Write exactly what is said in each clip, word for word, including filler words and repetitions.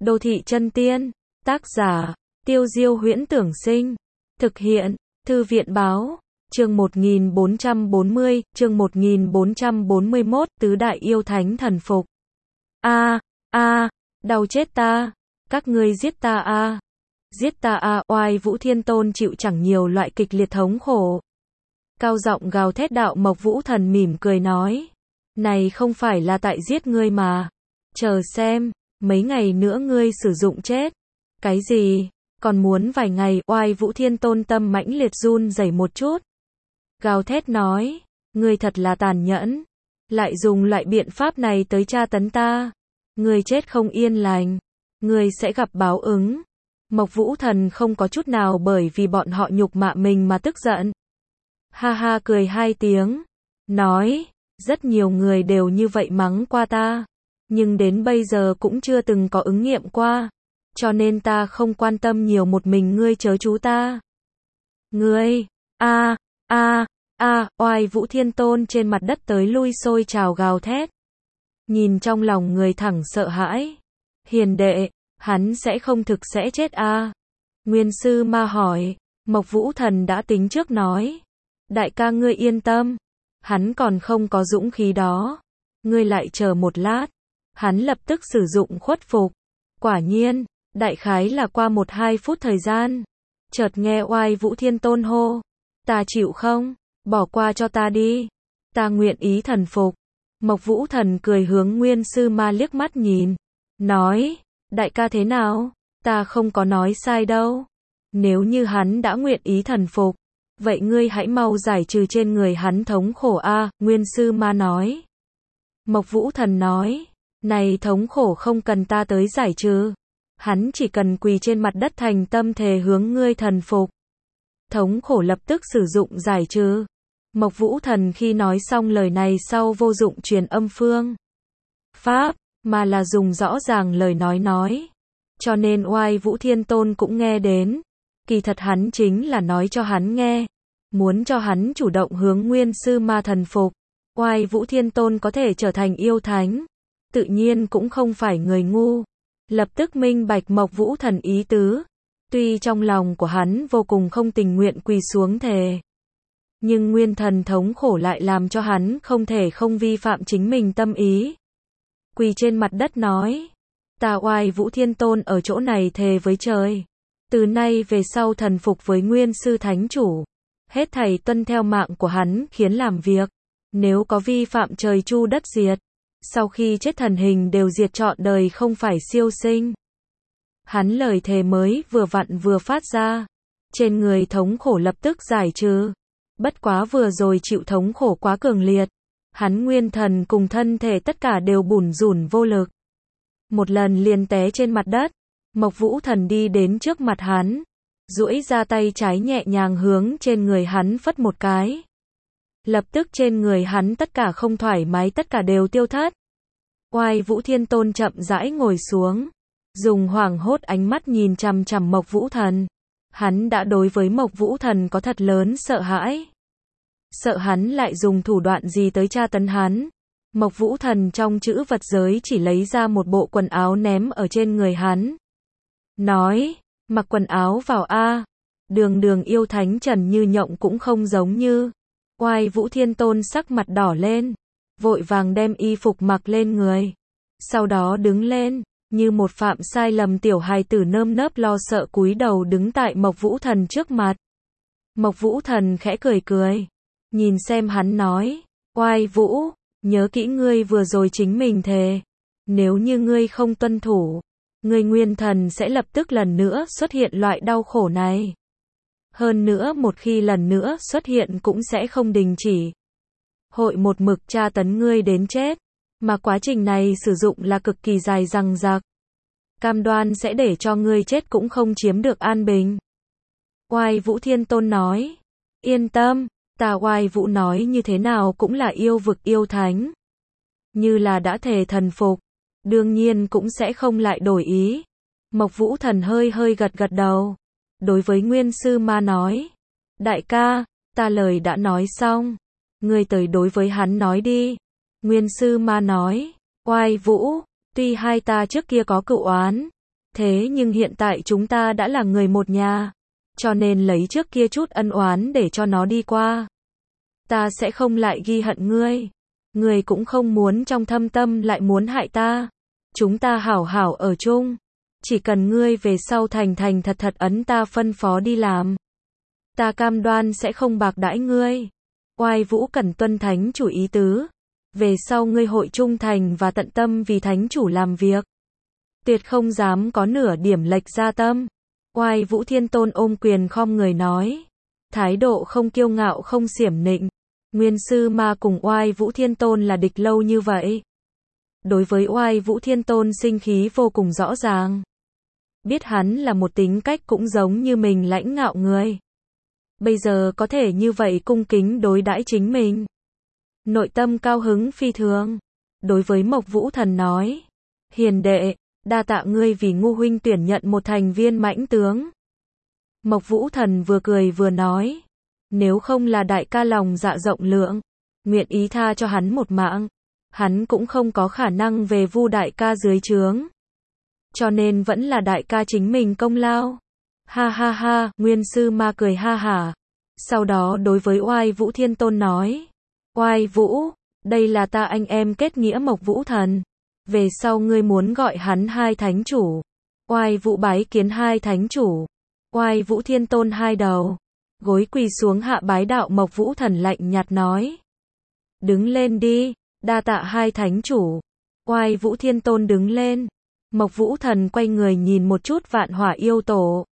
Đô thị chân tiên. Tác giả, Tiêu Diêu Huyễn Tưởng Sinh. Thực hiện, Thư viện Báo. Chương một nghìn bốn trăm bốn mươi, chương một nghìn bốn trăm bốn mươi mốt, tứ đại yêu thánh thần phục. A, a, đau chết ta, các ngươi giết ta a. Giết ta a, oai Vũ Thiên Tôn chịu chẳng nhiều loại kịch liệt thống khổ. Cao giọng gào thét đạo Mộc Vũ Thần mỉm cười nói, này không phải là tại giết ngươi mà. Chờ xem, mấy ngày nữa ngươi sử dụng chết. Cái gì? Còn muốn vài ngày, oai Vũ Thiên Tôn tâm mãnh liệt run rẩy một chút. Gào thét nói, ngươi thật là tàn nhẫn, lại dùng loại biện pháp này tới tra tấn ta. Ngươi chết không yên lành, ngươi sẽ gặp báo ứng. Mộc Vũ Thần không có chút nào bởi vì bọn họ nhục mạ mình mà tức giận. Ha ha cười hai tiếng, nói, rất nhiều người đều như vậy mắng qua ta, nhưng đến bây giờ cũng chưa từng có ứng nghiệm qua, cho nên ta không quan tâm nhiều, một mình ngươi chớ chú ta. Ngươi, a, a, a, oai Vũ Thiên Tôn trên mặt đất tới lui sôi trào gào thét. Nhìn trong lòng người thẳng sợ hãi. Hiền đệ, hắn sẽ không thực sẽ chết a? Nguyên Sư Ma hỏi. Mộc Vũ Thần đã tính trước nói, đại ca ngươi yên tâm, hắn còn không có dũng khí đó. Ngươi lại chờ một lát. Hắn lập tức sử dụng khuất phục. Quả nhiên, đại khái là qua một hai phút thời gian, chợt nghe oai Vũ Thiên Tôn hô, ta chịu không, bỏ qua cho ta đi, ta nguyện ý thần phục. Mộc Vũ Thần cười hướng Nguyên Sư Ma liếc mắt nhìn, nói, đại ca thế nào, ta không có nói sai đâu. Nếu như hắn đã nguyện ý thần phục, vậy ngươi hãy mau giải trừ trên người hắn thống khổ a. Nguyên Sư Ma nói. Mộc Vũ Thần nói, này thống khổ không cần ta tới giải trừ, hắn chỉ cần quỳ trên mặt đất thành tâm thề hướng ngươi thần phục. Thống khổ lập tức sử dụng giải trừ. Mộc Vũ Thần khi nói xong lời này sau vô dụng truyền âm phương pháp, mà là dùng rõ ràng lời nói nói. Cho nên oai Vũ Thiên Tôn cũng nghe đến. Kỳ thật hắn chính là nói cho hắn nghe, muốn cho hắn chủ động hướng Nguyên Sư Ma thần phục. Oai Vũ Thiên Tôn có thể trở thành yêu thánh, tự nhiên cũng không phải người ngu. Lập tức minh bạch Mộc Vũ Thần ý tứ. Tuy trong lòng của hắn vô cùng không tình nguyện quỳ xuống thề, nhưng nguyên thần thống khổ lại làm cho hắn không thể không vi phạm chính mình tâm ý. Quỳ trên mặt đất nói, ta oai Vũ Thiên Tôn ở chỗ này thề với trời, từ nay về sau thần phục với Nguyên Sư Thánh Chủ, hết thảy tuân theo mạng của hắn khiến làm việc, nếu có vi phạm trời chu đất diệt, sau khi chết thần hình đều diệt trọn đời không phải siêu sinh. Hắn lời thề mới vừa vặn vừa phát ra, trên người thống khổ lập tức giải trừ. Bất quá vừa rồi chịu thống khổ quá cường liệt, hắn nguyên thần cùng thân thể tất cả đều bủn rủn vô lực. Một lần liền té trên mặt đất. Mộc Vũ Thần đi đến trước mặt hắn, duỗi ra tay trái nhẹ nhàng hướng trên người hắn phất một cái. Lập tức trên người hắn tất cả không thoải mái tất cả đều tiêu thất. Oai Vũ Thiên Tôn chậm rãi ngồi xuống, dùng hoảng hốt ánh mắt nhìn chằm chằm Mộc Vũ Thần. Hắn đã đối với Mộc Vũ Thần có thật lớn sợ hãi. Sợ hắn lại dùng thủ đoạn gì tới tra tấn hắn. Mộc Vũ Thần trong chữ vật giới chỉ lấy ra một bộ quần áo ném ở trên người hắn. Nói, mặc quần áo vào a. Đường đường yêu thánh Trần Như Nhộng cũng không giống như. Oai Vũ Thiên Tôn sắc mặt đỏ lên, vội vàng đem y phục mặc lên người. Sau đó đứng lên, như một phạm sai lầm tiểu hài tử nơm nớp lo sợ cúi đầu đứng tại Mộc Vũ Thần trước mặt. Mộc Vũ Thần khẽ cười cười, nhìn xem hắn nói, oai Vũ, nhớ kỹ ngươi vừa rồi chính mình thề, nếu như ngươi không tuân thủ, ngươi nguyên thần sẽ lập tức lần nữa xuất hiện loại đau khổ này. Hơn nữa một khi lần nữa xuất hiện cũng sẽ không đình chỉ. Hội một mực tra tấn ngươi đến chết, mà quá trình này sử dụng là cực kỳ dài dằng dặc. Cam đoan sẽ để cho ngươi chết cũng không chiếm được an bình. Oai Vũ Thiên Tôn nói, yên tâm, ta oai Vũ nói như thế nào cũng là yêu vực yêu thánh. Như là đã thề thần phục, đương nhiên cũng sẽ không lại đổi ý. Mộc Vũ Thần hơi hơi gật gật đầu. Đối với Nguyên Sư Ma nói, đại ca, ta lời đã nói xong, ngươi tới đối với hắn nói đi. Nguyên Sư Ma nói, oai Vũ, tuy hai ta trước kia có cựu oán, Thế nhưng hiện tại chúng ta đã là người một nhà, cho nên lấy trước kia chút ân oán để cho nó đi qua. Ta sẽ không lại ghi hận ngươi. Ngươi cũng không muốn trong thâm tâm lại muốn hại ta. Chúng ta hảo hảo ở chung. Chỉ cần ngươi về sau thành thành thật thật ấn ta phân phó đi làm. Ta cam đoan sẽ không bạc đãi ngươi. Oai Vũ cần tuân thánh chủ ý tứ. Về sau ngươi hội trung thành và tận tâm vì thánh chủ làm việc. Tuyệt không dám có nửa điểm lệch ra tâm. Oai Vũ Thiên Tôn ôm quyền khom người nói. Thái độ không kiêu ngạo không xiểm nịnh. Nguyên Sư Ma cùng Oai Vũ Thiên Tôn là địch lâu như vậy. Đối với Oai Vũ Thiên Tôn sinh khí vô cùng rõ ràng. Biết hắn là một tính cách cũng giống như mình lãnh ngạo người. Bây giờ có thể như vậy cung kính đối đãi chính mình. Nội tâm cao hứng phi thường. Đối với Mộc Vũ Thần nói. Hiền đệ, đa tạ ngươi vì Ngu huynh tuyển nhận một thành viên mãnh tướng. Mộc Vũ Thần vừa cười vừa nói. Nếu không là đại ca lòng dạ rộng lượng, nguyện ý tha cho hắn một mạng, hắn cũng không có khả năng về Vu đại ca dưới trướng. Cho nên vẫn là đại ca chính mình công lao. Ha ha ha, Nguyên Sư Ma cười ha hả. Sau đó đối với Oai Vũ Thiên Tôn nói. Oai Vũ, đây là ta anh em kết nghĩa Mộc Vũ Thần. Về sau ngươi muốn gọi hắn hai thánh chủ. Oai Vũ bái kiến hai thánh chủ. Oai Vũ Thiên Tôn hai đầu. Gối quỳ xuống hạ bái đạo. Mộc Vũ Thần lạnh nhạt nói. Đứng lên đi, đa tạ hai thánh chủ. Oai Vũ Thiên Tôn đứng lên. Mộc Vũ Thần quay người nhìn một chút Vạn Hỏa Yêu Tổ.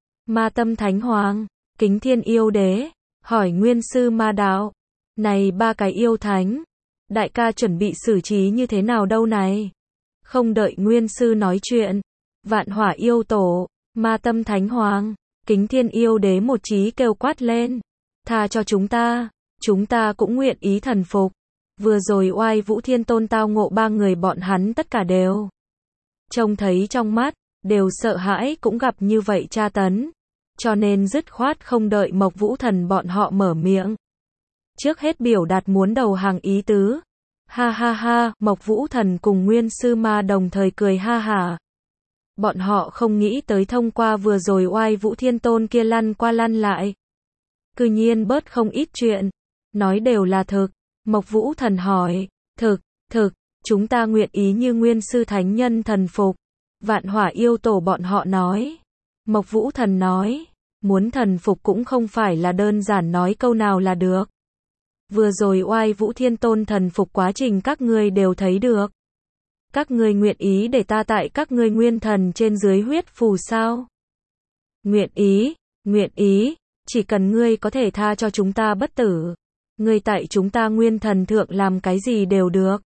Ma Tâm Thánh Hoàng, Kính Thiên Yêu Đế, hỏi Nguyên Sư Ma đạo. Này ba cái yêu thánh, đại ca chuẩn bị xử trí như thế nào đâu này? Không đợi Nguyên Sư nói chuyện, Vạn Hỏa Yêu Tổ, Ma Tâm Thánh Hoàng, Kính Thiên Yêu Đế một chí kêu quát lên. Tha cho chúng ta, chúng ta cũng nguyện ý thần phục. Vừa rồi Oai Vũ Thiên Tôn tao ngộ ba người bọn hắn tất cả đều trông thấy trong mắt, đều sợ hãi cũng gặp như vậy tra tấn. Cho nên dứt khoát không đợi Mộc Vũ Thần bọn họ mở miệng. Trước hết biểu đạt muốn đầu hàng ý tứ. Ha ha ha, Mộc Vũ Thần cùng Nguyên Sư Ma đồng thời cười ha hả. Bọn họ không nghĩ tới thông qua vừa rồi Oai Vũ Thiên Tôn kia lăn qua lăn lại. Cư nhiên bớt không ít chuyện. Nói đều là thực. Mộc Vũ Thần hỏi. Thực, thực, chúng ta nguyện ý như Nguyên Sư Thánh Nhân thần phục. Vạn Hỏa Yêu Tổ bọn họ nói. Mộc Vũ Thần nói. Muốn thần phục cũng không phải là đơn giản nói câu nào là được. Vừa rồi Oai Vũ Thiên Tôn thần phục quá trình các ngươi đều thấy được. Các ngươi nguyện ý để ta tại các ngươi nguyên thần trên dưới huyết phù sao? Nguyện ý, nguyện ý, chỉ cần ngươi có thể tha cho chúng ta bất tử. Ngươi tại chúng ta nguyên thần thượng làm cái gì đều được.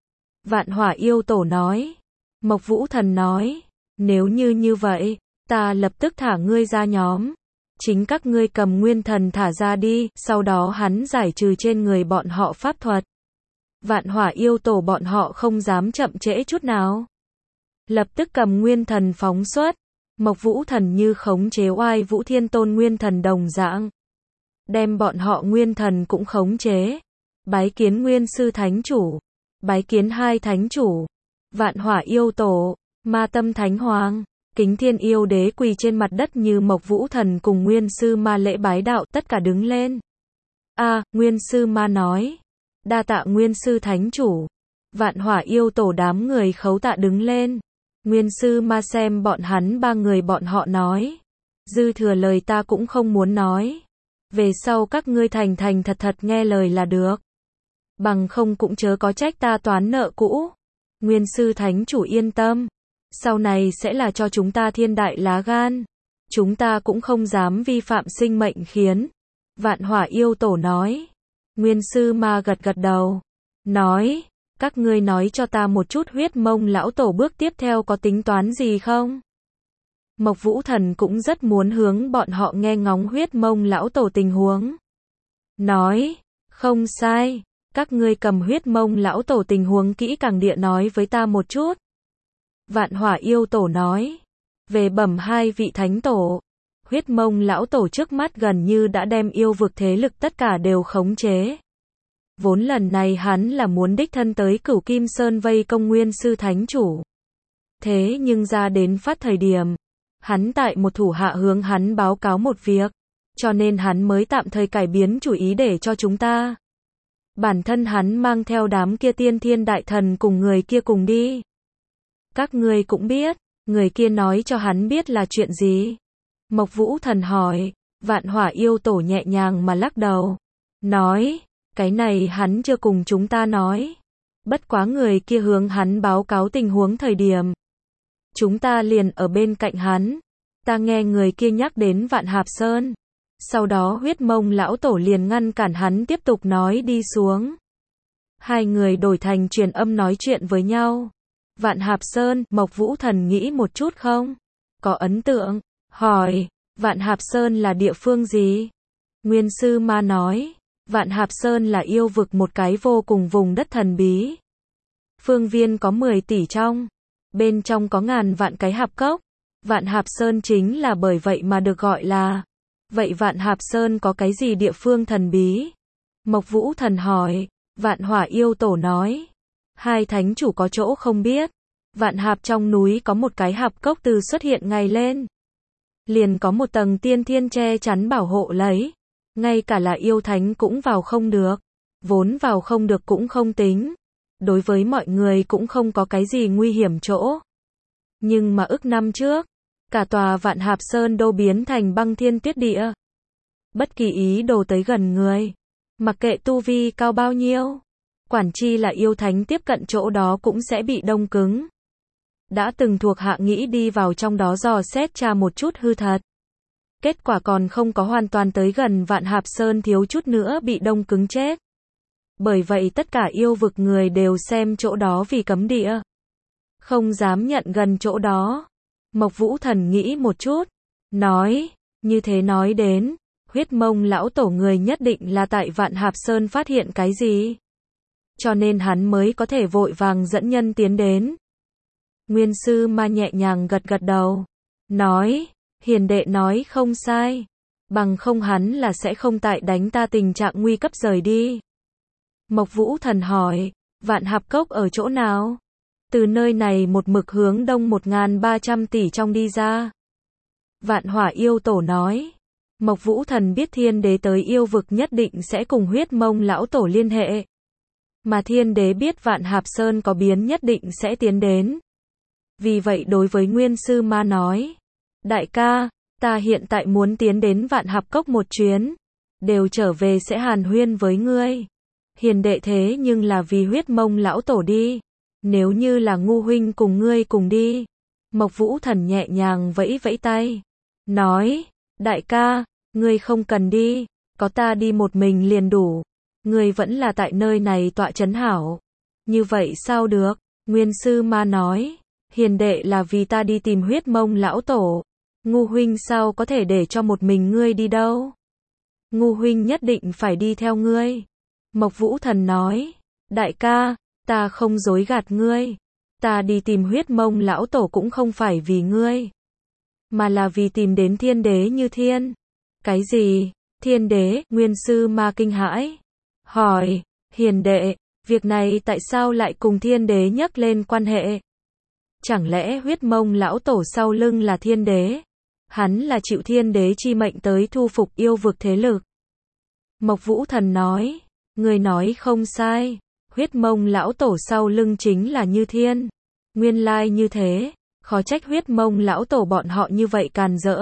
Vạn Hỏa Yêu Tổ nói. Mộc Vũ Thần nói. Nếu như như vậy, ta lập tức thả ngươi ra nhóm. Chính các ngươi cầm nguyên thần thả ra đi, sau đó hắn giải trừ trên người bọn họ pháp thuật. Vạn Hỏa Yêu Tổ bọn họ không dám chậm trễ chút nào. Lập tức cầm nguyên thần phóng xuất. Mộc Vũ Thần như khống chế Oai Vũ Thiên Tôn nguyên thần đồng dạng. Đem bọn họ nguyên thần cũng khống chế. Bái kiến Nguyên Sư Thánh Chủ. Bái kiến hai Thánh Chủ. Vạn Hỏa Yêu Tổ, Ma Tâm Thánh Hoàng, Kính Thiên Yêu Đế quỳ trên mặt đất như Mộc Vũ Thần cùng Nguyên Sư Ma lễ bái đạo, tất cả đứng lên. A, à, Nguyên Sư Ma nói. Đa tạ Nguyên Sư Thánh Chủ. Vạn Hỏa Yêu Tổ đám người khấu tạ đứng lên. Nguyên Sư Ma xem bọn hắn ba người bọn họ nói. Dư thừa lời ta cũng không muốn nói. Về sau các ngươi thành thành thật thật nghe lời là được. Bằng không cũng chớ có trách ta toán nợ cũ. Nguyên Sư Thánh Chủ yên tâm. Sau này sẽ là cho chúng ta thiên đại lá gan. Chúng ta cũng không dám vi phạm sinh mệnh khiến. Vạn Hỏa Yêu Tổ nói. Nguyên Sư Ma gật gật đầu. Nói. Các ngươi nói cho ta một chút Huyết Mông Lão Tổ bước tiếp theo có tính toán gì không? Mộc Vũ Thần cũng rất muốn hướng bọn họ nghe ngóng Huyết Mông Lão Tổ tình huống. Nói. Không sai. Các ngươi cầm Huyết Mông Lão Tổ tình huống kỹ càng địa nói với ta một chút. Vạn Hỏa Yêu Tổ nói. Về bẩm hai vị thánh tổ. Huyết Mông Lão Tổ trước mắt gần như đã đem yêu vực thế lực tất cả đều khống chế. Vốn lần này hắn là muốn đích thân tới Cửu Kim Sơn vây công Nguyên Sư Thánh Chủ. Thế nhưng ra đến phát thời điểm, hắn tại một thủ hạ hướng hắn báo cáo một việc, cho nên hắn mới tạm thời cải biến chủ ý để cho chúng ta. Bản thân hắn mang theo đám kia tiên thiên đại thần cùng người kia cùng đi. Các ngươi cũng biết, người kia nói cho hắn biết là chuyện gì. Mộc Vũ Thần hỏi, Vạn Hỏa yêu tổ nhẹ nhàng mà lắc đầu. Nói, cái này hắn chưa cùng chúng ta nói. Bất quá người kia hướng hắn báo cáo tình huống thời điểm. Chúng ta liền ở bên cạnh hắn. Ta nghe người kia nhắc đến Vạn Hạp Sơn. Sau đó Huyết Mông lão tổ liền ngăn cản hắn tiếp tục nói đi xuống. Hai người đổi thành truyền âm nói chuyện với nhau. Vạn Hạp Sơn, Mộc Vũ Thần nghĩ một chút không? Có ấn tượng. Hỏi, Vạn Hạp Sơn là địa phương gì? Nguyên Sư Ma nói, Vạn Hạp Sơn là yêu vực một cái vô cùng vùng đất thần bí. Phương viên có mười tỷ trong. Bên trong có ngàn vạn cái hạp cốc. Vạn Hạp Sơn chính là bởi vậy mà được gọi là. Vậy Vạn Hạp Sơn có cái gì địa phương thần bí? Mộc Vũ Thần hỏi. Vạn Hỏa yêu tổ nói. Hai thánh chủ có chỗ không biết. Vạn Hạp trong núi có một cái hạp cốc từ xuất hiện ngày lên. Liền có một tầng tiên thiên che chắn bảo hộ lấy. Ngay cả là yêu thánh cũng vào không được. Vốn vào không được cũng không tính. Đối với mọi người cũng không có cái gì nguy hiểm chỗ. Nhưng mà ức năm trước, cả tòa Vạn Hạp Sơn đô biến thành băng thiên tuyết địa. Bất kỳ ý đồ tới gần người, mặc kệ tu vi cao bao nhiêu, quản chi là yêu thánh tiếp cận chỗ đó cũng sẽ bị đông cứng. Đã từng thuộc hạ nghĩ đi vào trong đó dò xét tra một chút hư thật. Kết quả còn không có hoàn toàn tới gần Vạn Hạp Sơn thiếu chút nữa bị đông cứng chết. Bởi vậy tất cả yêu vực người đều xem chỗ đó vì cấm địa. Không dám nhận gần chỗ đó. Mộc Vũ Thần nghĩ một chút. Nói, như thế nói đến, Huyết Mông lão tổ người nhất định là tại Vạn Hạp Sơn phát hiện cái gì. Cho nên hắn mới có thể vội vàng dẫn nhân tiến đến. Nguyên Sư Ma nhẹ nhàng gật gật đầu. Nói, hiền đệ nói không sai. Bằng không hắn là sẽ không tại đánh ta tình trạng nguy cấp rời đi. Mộc Vũ Thần hỏi, Vạn Hạp Cốc ở chỗ nào? Từ nơi này một mực hướng đông một nghìn ba trăm tỷ trong đi ra. Vạn Hỏa yêu tổ nói. Mộc Vũ Thần biết thiên đế tới yêu vực nhất định sẽ cùng Huyết Mông lão tổ liên hệ. Mà thiên đế biết Vạn Hạp Sơn có biến nhất định sẽ tiến đến. Vì vậy đối với Nguyên Sư Ma nói. Đại ca, ta hiện tại muốn tiến đến Vạn Hạp Cốc một chuyến. Đều trở về sẽ hàn huyên với ngươi. Hiền đệ thế nhưng là vì Huyết Mông lão tổ đi. Nếu như là Ngu huynh cùng ngươi cùng đi. Mộc Vũ Thần nhẹ nhàng vẫy vẫy tay. Nói, đại ca, ngươi không cần đi. Có ta đi một mình liền đủ. Ngươi vẫn là tại nơi này tọa trấn hảo. Như vậy sao được? Nguyên Sư Ma nói. Hiền đệ là vì ta đi tìm Huyết Mông lão tổ. Ngu huynh sao có thể để cho một mình ngươi đi đâu? Ngu huynh nhất định phải đi theo ngươi. Mộc Vũ Thần nói. Đại ca, ta không dối gạt ngươi. Ta đi tìm Huyết Mông lão tổ cũng không phải vì ngươi. Mà là vì tìm đến thiên đế Như Thiên. Cái gì? Thiên đế? Nguyên Sư Ma kinh hãi. Hỏi, hiền đệ, việc này tại sao lại cùng thiên đế nhắc lên quan hệ? Chẳng lẽ Huyết Mông lão tổ sau lưng là thiên đế? Hắn là chịu thiên đế chi mệnh tới thu phục yêu vực thế lực. Mộc Vũ Thần nói, người nói không sai. Huyết Mông lão tổ sau lưng chính là Như Thiên. Nguyên lai như thế, khó trách Huyết Mông lão tổ bọn họ như vậy càn rỡ.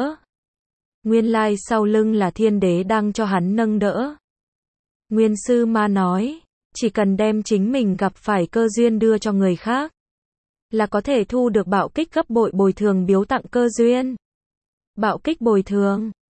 Nguyên lai sau lưng là thiên đế đang cho hắn nâng đỡ. Nguyên Sư Ma nói, chỉ cần đem chính mình gặp phải cơ duyên đưa cho người khác, là có thể thu được bạo kích gấp bội bồi thường biếu tặng cơ duyên. Bạo kích bồi thường,